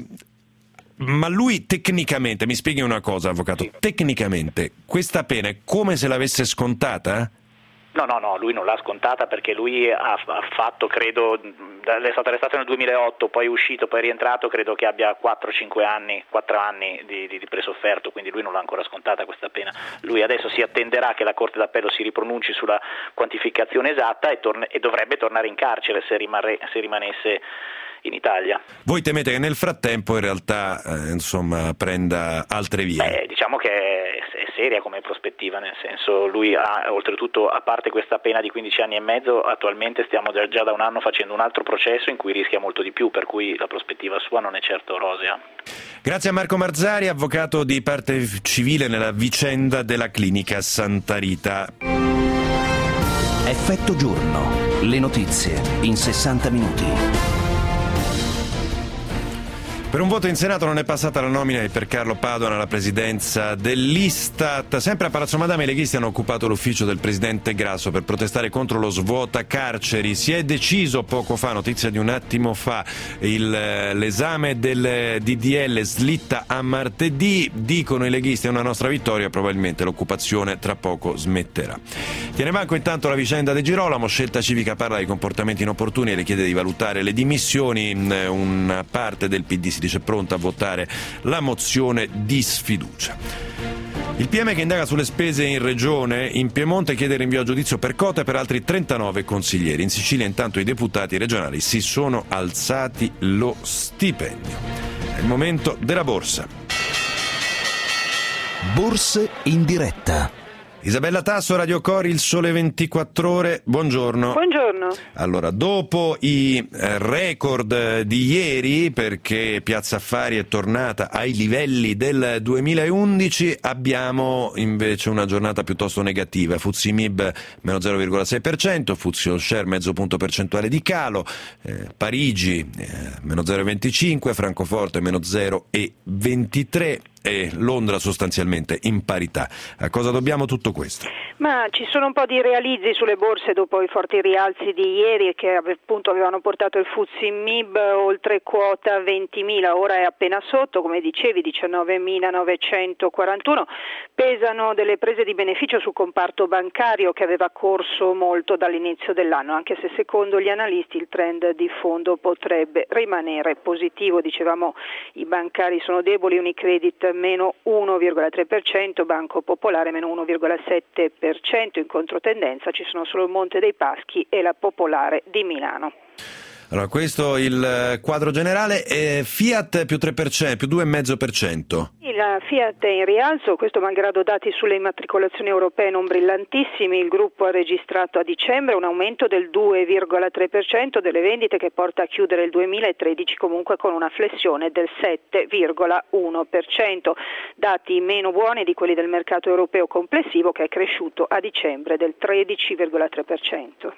Ma lui tecnicamente, mi spieghi una cosa avvocato, sì. Tecnicamente questa pena è come se l'avesse scontata? No, no, no, lui non l'ha scontata perché lui ha, ha fatto, credo, è stato arrestato nel duemilaotto, poi è uscito, poi è rientrato, credo che abbia quattro cinque anni, quattro anni di, di, di presofferto, quindi lui non l'ha ancora scontata questa pena. Lui adesso si attenderà che la Corte d'Appello si ripronunci sulla quantificazione esatta e, torne, e dovrebbe tornare in carcere se, rimarre, se rimanesse in Italia. Voi temete che nel frattempo in realtà eh, insomma prenda altre vie? Beh, diciamo che è, è seria come prospettiva, nel senso lui ha oltretutto, a parte questa pena di quindici anni e mezzo, attualmente stiamo già da un anno facendo un altro processo in cui rischia molto di più, per cui la prospettiva sua non è certo rosea. Grazie a Marco Marzari, avvocato di parte civile nella vicenda della clinica Santa Rita. Effetto giorno, le notizie in sessanta minuti. Per un voto in Senato non è passata la nomina di Piercarlo Padoan alla presidenza dell'Istat. Sempre a Palazzo Madama i leghisti hanno occupato l'ufficio del presidente Grasso per protestare contro lo svuota carceri. Si è deciso poco fa, notizia di un attimo fa, il, l'esame del D D L slitta a martedì. Dicono i leghisti è una nostra vittoria, probabilmente l'occupazione tra poco smetterà. Tiene banco intanto la vicenda De Girolamo, Scelta Civica parla di comportamenti inopportuni e le chiede di valutare le dimissioni. Una parte del P D si dice pronta a votare la mozione di sfiducia. Il P M che indaga sulle spese in regione, in Piemonte chiede il rinvio a giudizio per Cota e per altri trentanove consiglieri. In Sicilia intanto i deputati regionali si sono alzati lo stipendio. È il momento della borsa. Borse in diretta. Isabella Tasso, Radio Cori, Il Sole ventiquattro Ore, buongiorno. Buongiorno. Allora, dopo i eh, record di ieri, perché Piazza Affari è tornata ai livelli del duemilaundici, abbiamo invece una giornata piuttosto negativa. F T S E M I B meno zero virgola sei per cento, F T S E All Share mezzo punto percentuale di calo, eh, Parigi eh, meno zero virgola venticinque, Francoforte meno zero virgola ventitré e Londra sostanzialmente in parità. A cosa dobbiamo tutto questo? Ma ci sono un po' di realizzi sulle borse dopo i forti rialzi di ieri che appunto avevano portato il F T S E M I B oltre quota ventimila, ora è appena sotto, come dicevi diciannovemilanovecentoquarantuno. Pesano delle prese di beneficio sul comparto bancario che aveva corso molto dall'inizio dell'anno, anche se secondo gli analisti il trend di fondo potrebbe rimanere positivo. Dicevamo i bancari sono deboli, Unicredit meno uno virgola tre per cento, Banco Popolare meno uno virgola sette per cento, in controtendenza ci sono solo il Monte dei Paschi e la Popolare di Milano. Allora, questo il quadro generale. eh, Fiat più tre per cento, più due virgola cinque per cento. La Fiat è in rialzo, questo malgrado dati sulle immatricolazioni europee non brillantissimi. Il gruppo ha registrato a dicembre un aumento del due virgola tre per cento delle vendite, che porta a chiudere il duemilatredici comunque con una flessione del sette virgola uno per cento. Dati meno buoni di quelli del mercato europeo complessivo, che è cresciuto a dicembre del tredici virgola tre per cento.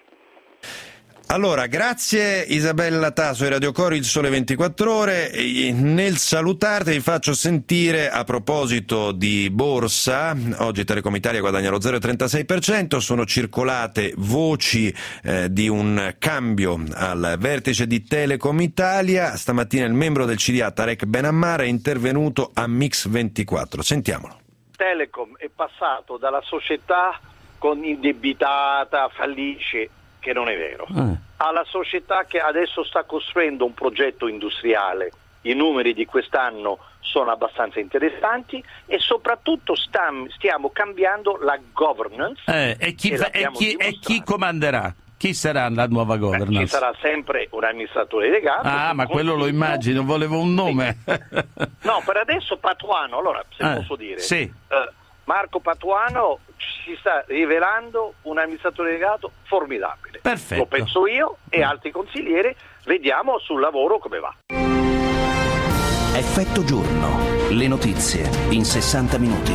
Allora, grazie Isabella Tasso e Radio Cori, Il Sole ventiquattro Ore. Nel salutarti vi faccio sentire, a proposito di borsa, oggi Telecom Italia guadagna lo zero virgola trentasei per cento, sono circolate voci eh, di un cambio al vertice di Telecom Italia. Stamattina il membro del C D A Tarek Ben Ammar è intervenuto a Mix ventiquattro. Sentiamolo. Telecom è passato dalla società con indebitata, fallisce, che non è vero, eh. alla società che adesso sta costruendo un progetto industriale. I numeri di quest'anno sono abbastanza interessanti e soprattutto stam, stiamo cambiando la governance. Eh, e, chi, e, e, chi, e chi comanderà? Chi sarà la nuova governance? Beh, ci sarà sempre un amministratore delegato. Ah, ma quello lo immagino, volevo un nome. Sì. No, per adesso Patuano, allora se eh, posso dire. Sì. Uh, Marco Patuano ci sta rivelando un amministratore delegato formidabile. Perfetto. Lo penso io e altri consiglieri, vediamo sul lavoro come va. Effetto giorno, le notizie in sessanta minuti.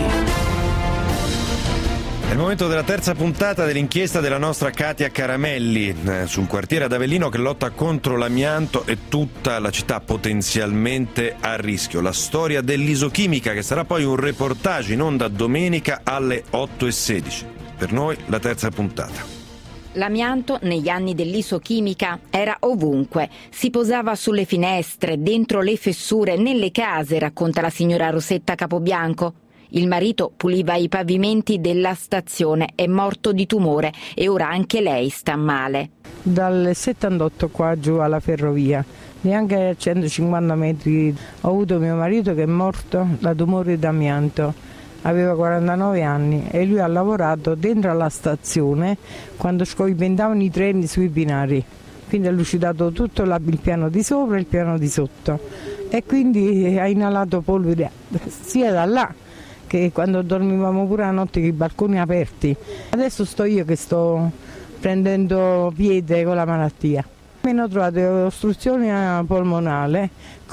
È il momento della terza puntata dell'inchiesta della nostra Katia Caramelli eh, su un quartiere ad Avellino che lotta contro l'amianto e tutta la città potenzialmente a rischio. La storia dell'isochimica, che sarà poi un reportage in onda domenica alle otto e sedici. Per noi la terza puntata. L'amianto negli anni dell'isochimica era ovunque, si posava sulle finestre, dentro le fessure, nelle case, racconta la signora Rosetta Capobianco. Il marito puliva i pavimenti della stazione, è morto di tumore e ora anche lei sta male. Dal settantotto qua giù alla ferrovia, neanche a centocinquanta metri, ho avuto mio marito che è morto da tumore d'amianto. Aveva quarantanove anni e lui ha lavorato dentro alla stazione quando scoippentavano i treni sui binari. Quindi ha lucidato tutto il piano di sopra e il piano di sotto e quindi ha inalato polvere sia da là che quando dormivamo pure la notte con i balconi aperti. Adesso sto io che sto prendendo piede con la malattia. Mi hanno trovato ostruzione polmonale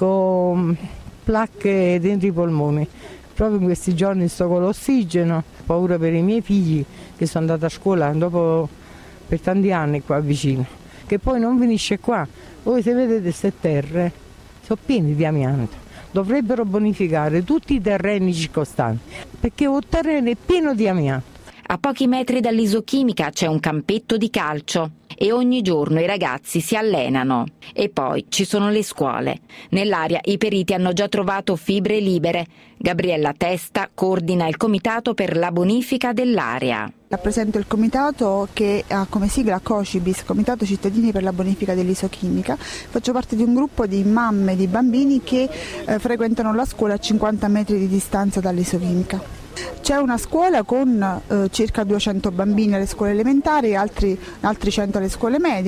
con placche dentro i polmoni. Proprio in questi giorni sto con l'ossigeno, ho paura per i miei figli che sono andati a scuola dopo per tanti anni qua vicino, che poi non finisce qua. Voi se vedete queste terre sono piene di amianto. Dovrebbero bonificare tutti i terreni circostanti, perché il terreno è pieno di amianto. A pochi metri dall'isochimica c'è un campetto di calcio e ogni giorno i ragazzi si allenano. E poi ci sono le scuole. Nell'area i periti hanno già trovato fibre libere. Gabriella Testa coordina il comitato per la bonifica dell'area. Rappresento il comitato che ha come sigla COCIBIS, Comitato Cittadini per la Bonifica dell'Isochimica. Faccio parte di un gruppo di mamme di bambini che eh, frequentano la scuola a cinquanta metri di distanza dall'isochimica. C'è una scuola con eh, circa duecento bambini alle scuole elementari e altri, altri cento alle scuole medie.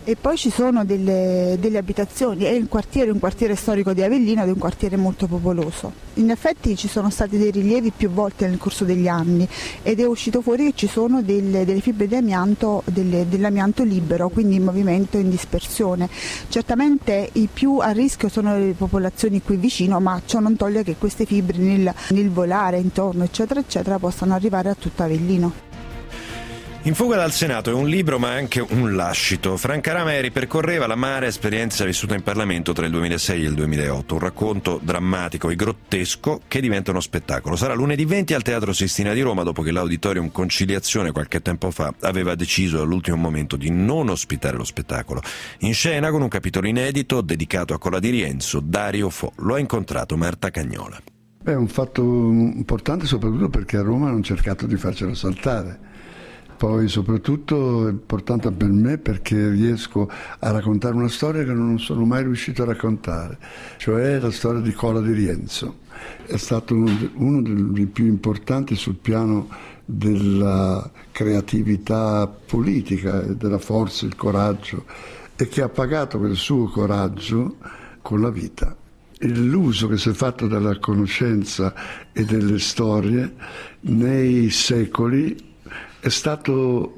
E poi ci sono delle, delle abitazioni, è il quartiere, un quartiere storico di Avellino ed è un quartiere molto popoloso. In effetti ci sono stati dei rilievi più volte nel corso degli anni ed è uscito fuori che ci sono delle, delle fibre di amianto, delle, dell'amianto libero, quindi in movimento, in dispersione. Certamente i più a rischio sono le popolazioni qui vicino, ma ciò non toglie che queste fibre nel, nel volare intorno eccetera eccetera possano arrivare a tutto Avellino. In fuga dal Senato è un libro ma anche un lascito. Franca Rame ripercorreva l'amara esperienza vissuta in Parlamento tra il duemilasei e il duemilaotto, un racconto drammatico e grottesco che diventa uno spettacolo. Sarà lunedì venti al Teatro Sistina di Roma, dopo che l'Auditorium Conciliazione qualche tempo fa aveva deciso all'ultimo momento di non ospitare lo spettacolo. In scena, con un capitolo inedito dedicato a Cola di Rienzo, Dario Fo. Lo ha incontrato Marta Cagnola. Beh, è un fatto importante soprattutto perché a Roma hanno cercato di farcelo saltare. Poi soprattutto è importante per me perché riesco a raccontare una storia che non sono mai riuscito a raccontare, cioè la storia di Cola di Rienzo. È stato uno dei più importanti sul piano della creatività politica, della forza, il coraggio, e che ha pagato quel suo coraggio con la vita. L'uso che si è fatto della conoscenza e delle storie nei secoli è stato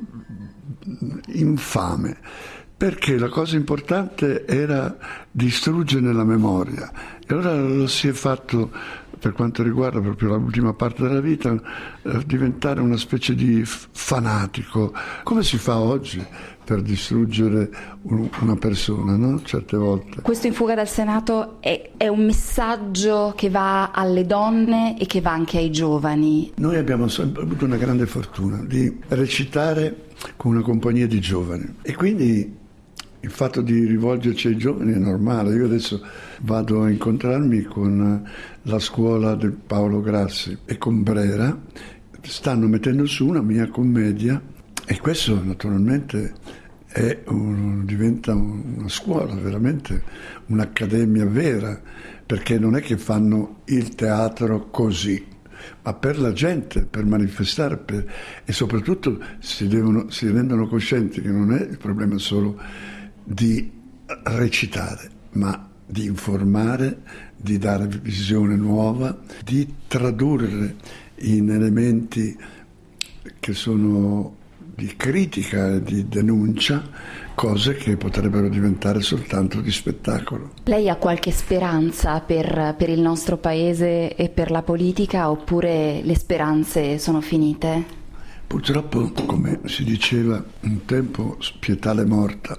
infame, perché la cosa importante era distruggere la memoria. E allora lo si è fatto, per quanto riguarda proprio l'ultima parte della vita, eh, diventare una specie di fanatico. Come si fa oggi per distruggere un, una persona, no? Certe volte. Questo In fuga dal Senato è, è un messaggio che va alle donne e che va anche ai giovani. Noi abbiamo sempre avuto una grande fortuna di recitare con una compagnia di giovani e quindi il fatto di rivolgerci ai giovani è normale. Io adesso vado a incontrarmi con la scuola del Paolo Grassi e con Brera, stanno mettendo su una mia commedia e questo naturalmente è un, diventa una scuola, veramente un'accademia vera, perché non è che fanno il teatro così, ma per la gente, per manifestare, per, e soprattutto si, devono, si rendono coscienti che non è il problema solo di recitare, ma di informare, di dare visione nuova, di tradurre in elementi che sono di critica e di denuncia cose che potrebbero diventare soltanto di spettacolo. Lei ha qualche speranza per, per il nostro paese e per la politica, oppure le speranze sono finite? Purtroppo, come si diceva un tempo, pietà è morta.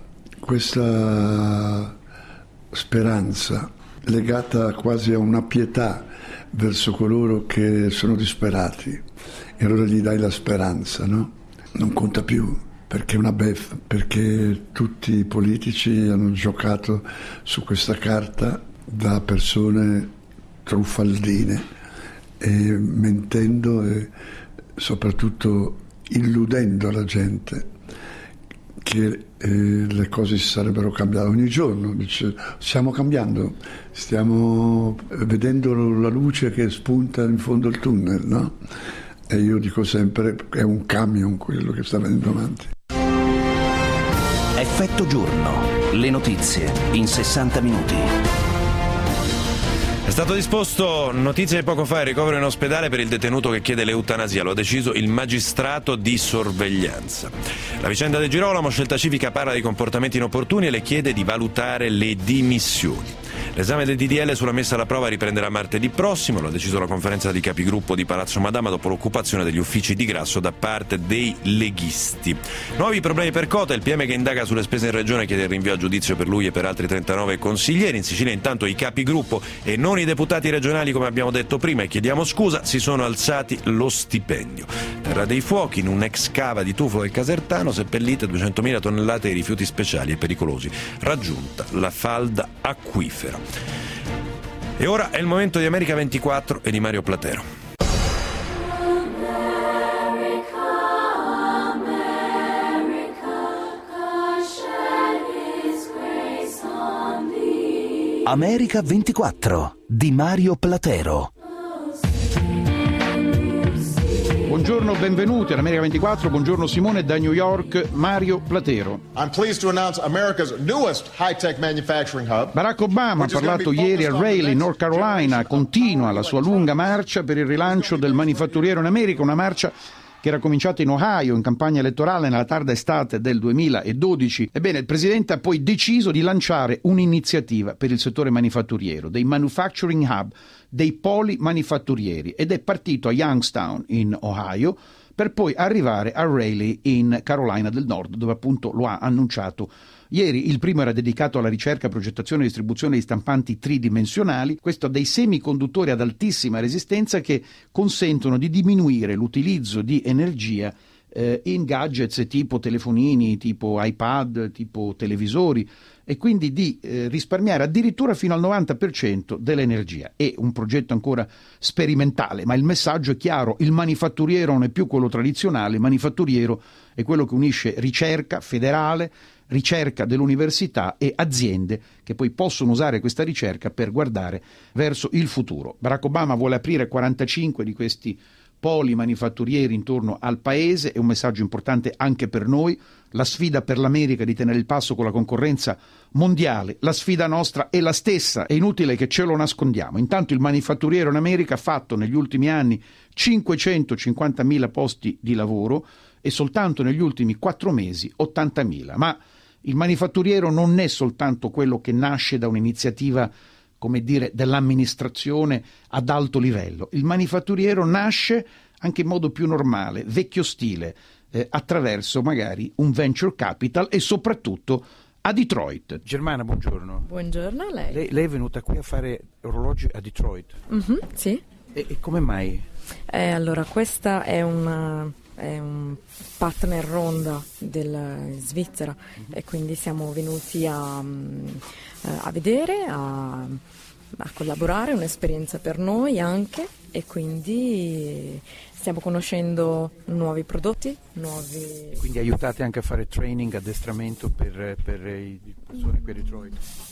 Questa speranza legata quasi a una pietà verso coloro che sono disperati, e allora gli dai la speranza, no? Non conta più, perché è una beffa, perché tutti i politici hanno giocato su questa carta da persone truffaldine, e mentendo e soprattutto illudendo la gente che eh, le cose si sarebbero cambiate ogni giorno. Dice, stiamo cambiando, stiamo vedendo la luce che spunta in fondo al tunnel, no? E io dico sempre che è un camion quello che sta venendo avanti. Effetto giorno, le notizie in sessanta minuti. È stato disposto, notizia di poco fa, il ricovero in ospedale per il detenuto che chiede l'eutanasia. Lo ha deciso il magistrato di sorveglianza. La vicenda De Girolamo, Scelta Civica parla di comportamenti inopportuni e le chiede di valutare le dimissioni. L'esame del D D L sulla messa alla prova riprenderà martedì prossimo, lo ha deciso la conferenza di capigruppo di Palazzo Madama dopo l'occupazione degli uffici di Grasso da parte dei leghisti. Nuovi problemi per Cota, il P M che indaga sulle spese in regione chiede il rinvio a giudizio per lui e per altri trentanove consiglieri. In Sicilia intanto i capigruppo e non i deputati regionali, come abbiamo detto prima e chiediamo scusa, si sono alzati lo stipendio. Terra dei fuochi, in un'ex cava di Tufo del Casertano, seppellite duecentomila tonnellate di rifiuti speciali e pericolosi, raggiunta la falda acquifera. E ora è il momento di America ventiquattro e di Mario Platero. America ventiquattro di Mario Platero. Buongiorno, benvenuti all'America ventiquattro. Buongiorno Simone, da New York Mario Platero. I'm pleased to announce America's newest high-tech manufacturing hub. Barack Obama ha parlato ieri a Raleigh, North Carolina, continua la sua lunga marcia per il rilancio del manifatturiero in America, una marcia che era cominciata in Ohio in campagna elettorale nella tarda estate del duemiladodici. Ebbene, il presidente ha poi deciso di lanciare un'iniziativa per il settore manifatturiero, dei manufacturing hub, dei poli manifatturieri, ed è partito a Youngstown in Ohio per poi arrivare a Raleigh in Carolina del Nord, dove appunto lo ha annunciato ieri. Il primo era dedicato alla ricerca, progettazione e distribuzione di stampanti tridimensionali, questo dei semiconduttori ad altissima resistenza che consentono di diminuire l'utilizzo di energia eh, in gadgets tipo telefonini, tipo iPad, tipo televisori, e quindi di eh, risparmiare addirittura fino al novanta per cento dell'energia. È un progetto ancora sperimentale, ma il messaggio è chiaro: il manifatturiero non è più quello tradizionale, il manifatturiero è quello che unisce ricerca federale, ricerca dell'università e aziende che poi possono usare questa ricerca per guardare verso il futuro. Barack Obama vuole aprire quarantacinque di questi poli manifatturieri intorno al paese, è un messaggio importante anche per noi. La sfida per l'America di tenere il passo con la concorrenza mondiale, la sfida nostra è la stessa, è inutile che ce lo nascondiamo. Intanto il manifatturiero in America ha fatto negli ultimi anni cinquecentocinquantamila posti di lavoro e soltanto negli ultimi quattro mesi ottantamila. Ma il manifatturiero non è soltanto quello che nasce da un'iniziativa, come dire, dell'amministrazione ad alto livello. Il manifatturiero nasce anche in modo più normale, vecchio stile, eh, attraverso magari un venture capital e soprattutto a Detroit. Germana, buongiorno. Buongiorno a lei. Lei, lei è venuta qui a fare orologi a Detroit? Mm-hmm, sì. E, e come mai? Eh, allora, questa è una... è un partner Ronda della Svizzera, mm-hmm. e quindi siamo venuti a, a vedere, a, a collaborare, un'esperienza per noi anche, e quindi stiamo conoscendo nuovi prodotti, nuovi... Quindi aiutate anche a fare training, addestramento per, per le persone qui a Detroit?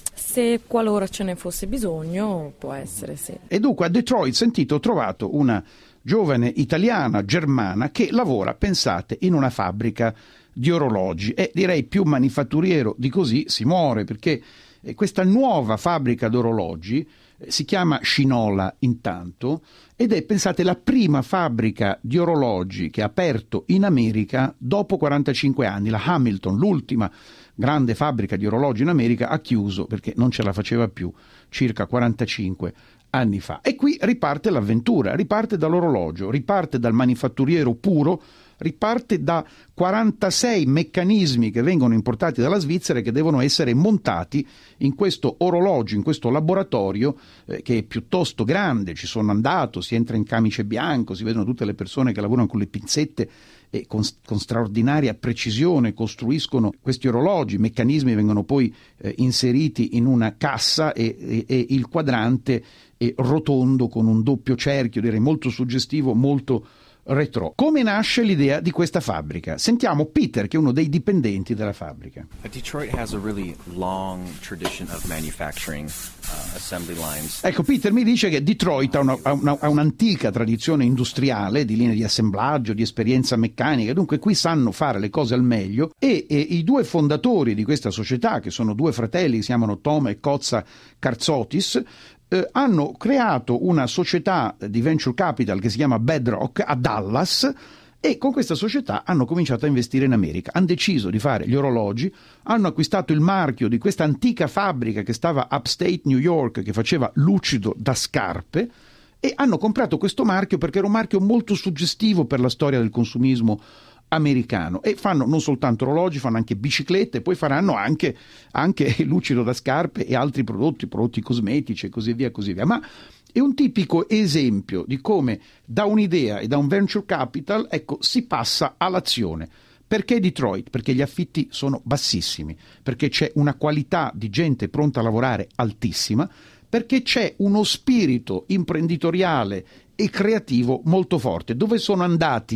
Se qualora ce ne fosse bisogno, può essere, sì. E dunque a Detroit, sentito, ho trovato una giovane italiana, germana, che lavora, pensate, in una fabbrica di orologi, e direi più manifatturiero di così si muore, perché questa nuova fabbrica d'orologi si chiama Shinola intanto, ed è, pensate, la prima fabbrica di orologi che ha aperto in America dopo quarantacinque anni. La Hamilton, l'ultima grande fabbrica di orologi in America, ha chiuso perché non ce la faceva più circa quarantacinque anni fa. E qui riparte l'avventura, riparte dall'orologio, riparte dal manifatturiero puro, riparte da quarantasei meccanismi che vengono importati dalla Svizzera e che devono essere montati in questo orologio, in questo laboratorio eh, che è piuttosto grande. Ci sono andato, si entra in camice bianco, si vedono tutte le persone che lavorano con le pinzette e con, con straordinaria precisione costruiscono questi orologi. I meccanismi vengono poi eh, inseriti in una cassa e, e, e il quadrante è rotondo con un doppio cerchio, direi molto suggestivo, molto retro. Come nasce l'idea di questa fabbrica? Sentiamo Peter, che è uno dei dipendenti della fabbrica. Detroit has a really long tradition of manufacturing uh, assembly lines. Ecco, Peter mi dice che Detroit ha, una, ha, una, ha un'antica tradizione industriale di linee di assemblaggio, di esperienza meccanica, dunque qui sanno fare le cose al meglio, e, e i due fondatori di questa società, che sono due fratelli, si chiamano Tom e Kozza Kartsotis, Eh, hanno creato una società di venture capital che si chiama Bedrock a Dallas, e con questa società hanno cominciato a investire in America. Hanno deciso di fare gli orologi, hanno acquistato il marchio di questa antica fabbrica che stava upstate New York, che faceva lucido da scarpe, e hanno comprato questo marchio perché era un marchio molto suggestivo per la storia del consumismo americano, e fanno non soltanto orologi, fanno anche biciclette, poi faranno anche, anche lucido da scarpe e altri prodotti, prodotti cosmetici e così via, così via. Ma è un tipico esempio di come da un'idea e da un venture capital, ecco, si passa all'azione. Perché Detroit? Perché gli affitti sono bassissimi, perché c'è una qualità di gente pronta a lavorare altissima, perché c'è uno spirito imprenditoriale e creativo molto forte. Dove sono andati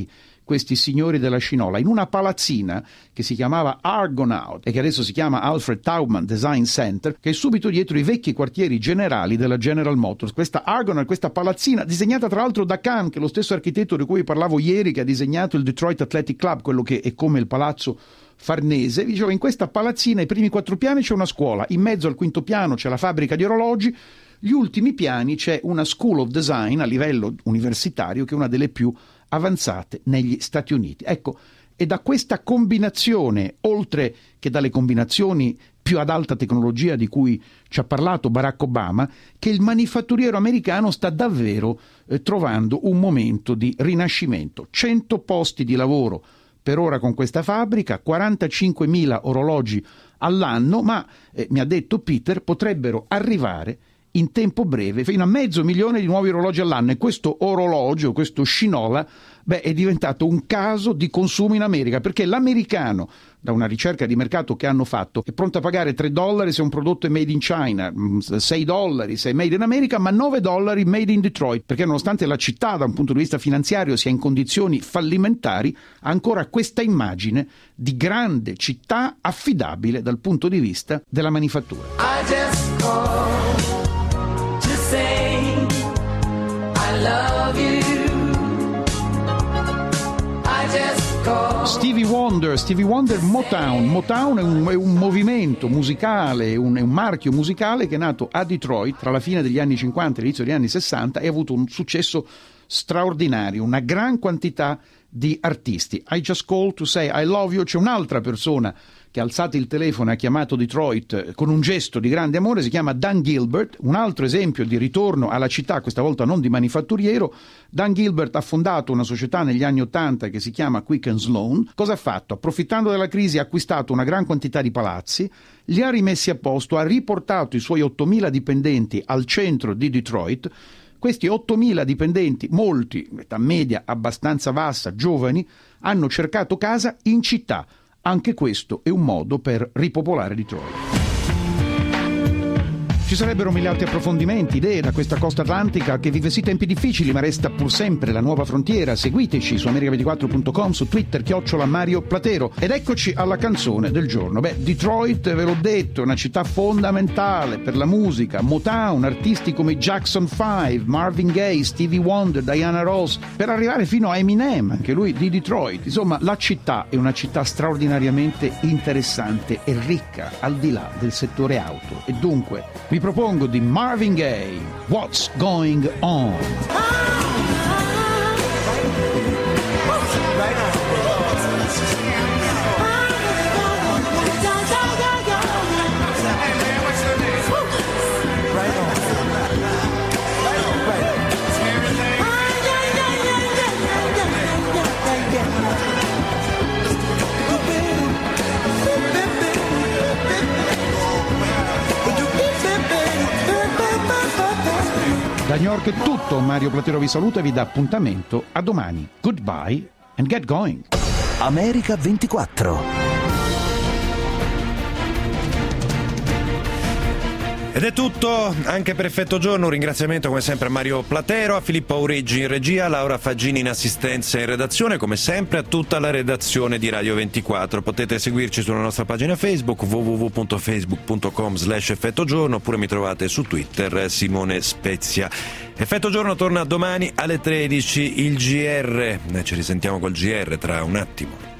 questi signori della scinola, in una palazzina che si chiamava Argonaut e che adesso si chiama Alfred Taubman Design Center, che è subito dietro i vecchi quartieri generali della General Motors. Questa Argonaut, questa palazzina, disegnata tra l'altro da Kahn, che è lo stesso architetto di cui parlavo ieri, che ha disegnato il Detroit Athletic Club, quello che è come il palazzo Farnese. Dicevo, in questa palazzina, ai primi quattro piani c'è una scuola, in mezzo al quinto piano c'è la fabbrica di orologi, gli ultimi piani c'è una School of Design a livello universitario che è una delle più avanzate negli Stati Uniti. Ecco, è da questa combinazione, oltre che dalle combinazioni più ad alta tecnologia di cui ci ha parlato Barack Obama, che il manifatturiero americano sta davvero eh, trovando un momento di rinascimento. cento posti di lavoro per ora con questa fabbrica, quarantacinquemila orologi all'anno, ma eh, mi ha detto Peter, potrebbero arrivare in tempo breve fino a mezzo milione di nuovi orologi all'anno, e questo orologio, questo Shinola, beh, è diventato un caso di consumo in America, perché l'americano, da una ricerca di mercato che hanno fatto, è pronto a pagare tre dollari se un prodotto è made in China, sei dollari se è made in America, ma nove dollari made in Detroit, perché nonostante la città da un punto di vista finanziario sia in condizioni fallimentari, ha ancora questa immagine di grande città affidabile dal punto di vista della manifattura. I just called to say I love you. I just called. Stevie Wonder, Stevie Wonder Motown. Motown è un, è un movimento musicale, un, è un marchio musicale che è nato a Detroit tra la fine degli anni cinquanta e l'inizio degli anni sessanta e ha avuto un successo straordinario, una gran quantità di artisti. I just called to say I love you. C'è un'altra persona che ha alzato il telefono e ha chiamato Detroit con un gesto di grande amore, si chiama Dan Gilbert, un altro esempio di ritorno alla città, questa volta non di manifatturiero. Dan Gilbert ha fondato una società negli anni Ottanta che si chiama Quicken Loan. Cosa ha fatto? Approfittando della crisi ha acquistato una gran quantità di palazzi, li ha rimessi a posto, ha riportato i suoi ottomila dipendenti al centro di Detroit. Questi ottomila dipendenti, molti, età media abbastanza bassa, giovani, hanno cercato casa in città. Anche questo è un modo per ripopolare Detroit. Ci sarebbero mille altri approfondimenti, idee da questa costa atlantica che vive sì tempi difficili ma resta pur sempre la nuova frontiera. Seguiteci su america ventiquattro punto com, su Twitter chiocciola Mario Platero. Ed eccoci alla canzone del giorno. Beh, Detroit, ve l'ho detto, è una città fondamentale per la musica. Motown, artisti come Jackson five, Marvin Gaye, Stevie Wonder, Diana Ross, per arrivare fino a Eminem, anche lui di Detroit. Insomma, la città è una città straordinariamente interessante e ricca al di là del settore auto. E dunque vi propongo di Marvin Gaye, What's Going On? Da New York è tutto, Mario Platero vi saluta e vi dà appuntamento a domani. Goodbye and get going. America ventiquattro. Ed è tutto anche per Effetto Giorno. Un ringraziamento come sempre a Mario Platero, a Filippo Aureggi in regia, a Laura Faggini in assistenza e in redazione, come sempre a tutta la redazione di Radio ventiquattro. Potete seguirci sulla nostra pagina Facebook w w w punto facebook punto com slash effetto giorno, oppure mi trovate su Twitter Simone Spezia. Effetto Giorno torna domani alle tredici, il G R. Ci risentiamo col G R tra un attimo.